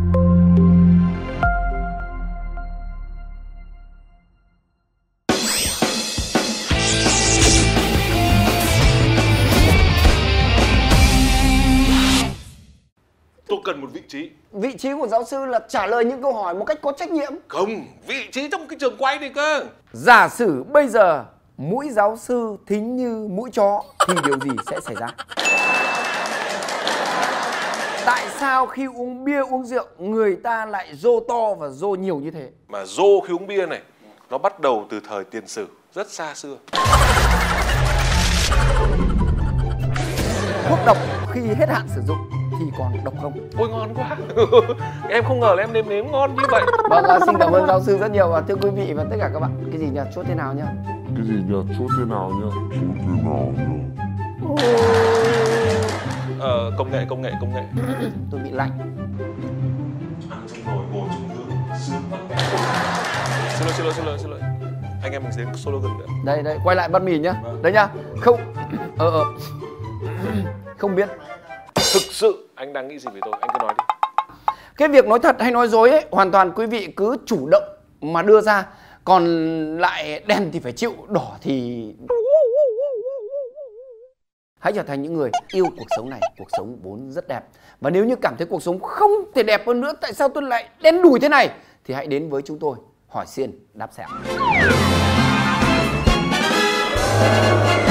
Tôi cần một vị trí. Vị trí của giáo sư là trả lời những câu hỏi một cách có trách nhiệm. Không, vị trí trong cái trường quay này cơ. Giả sử bây giờ mũi giáo sư thính như mũi chó thì điều gì sẽ xảy ra? Tại sao khi uống bia uống rượu người ta lại rô to và rô nhiều như thế? Mà rô khi uống bia này nó bắt đầu từ thời tiền sử rất xa xưa. Thuốc độc khi hết hạn sử dụng thì còn độc không? Ôi ngon quá. Em không ngờ là em nếm ngon như vậy. Vâng, xin cảm ơn giáo sư rất nhiều và thưa quý vị và tất cả các bạn. Cái gì nhỉ? Chốt thế nào nhá? Cái gì nhỉ? Chốt thế nào nhá? Chốt thế nào nhá? Công nghệ. Tôi bị lạnh. Ăn trong nồi ngồi trong gương sướng lắm. Xin lỗi. Anh em mình đến solo gần nữa. Đây, quay lại bát mì nhá. Đấy nhá. Không biết. Thực sự anh đang nghĩ gì về tôi, anh cứ nói đi. Cái việc nói thật hay nói dối ấy, hoàn toàn quý vị cứ chủ động mà đưa ra. Còn lại đen thì phải chịu, đỏ thì... Hãy trở thành những người yêu cuộc sống này. Cuộc sống vốn rất đẹp. Và nếu như cảm thấy cuộc sống không thể đẹp hơn nữa, tại sao tôi lại đen đủi thế này, thì hãy đến với chúng tôi. Hỏi xiên đáp sẹo.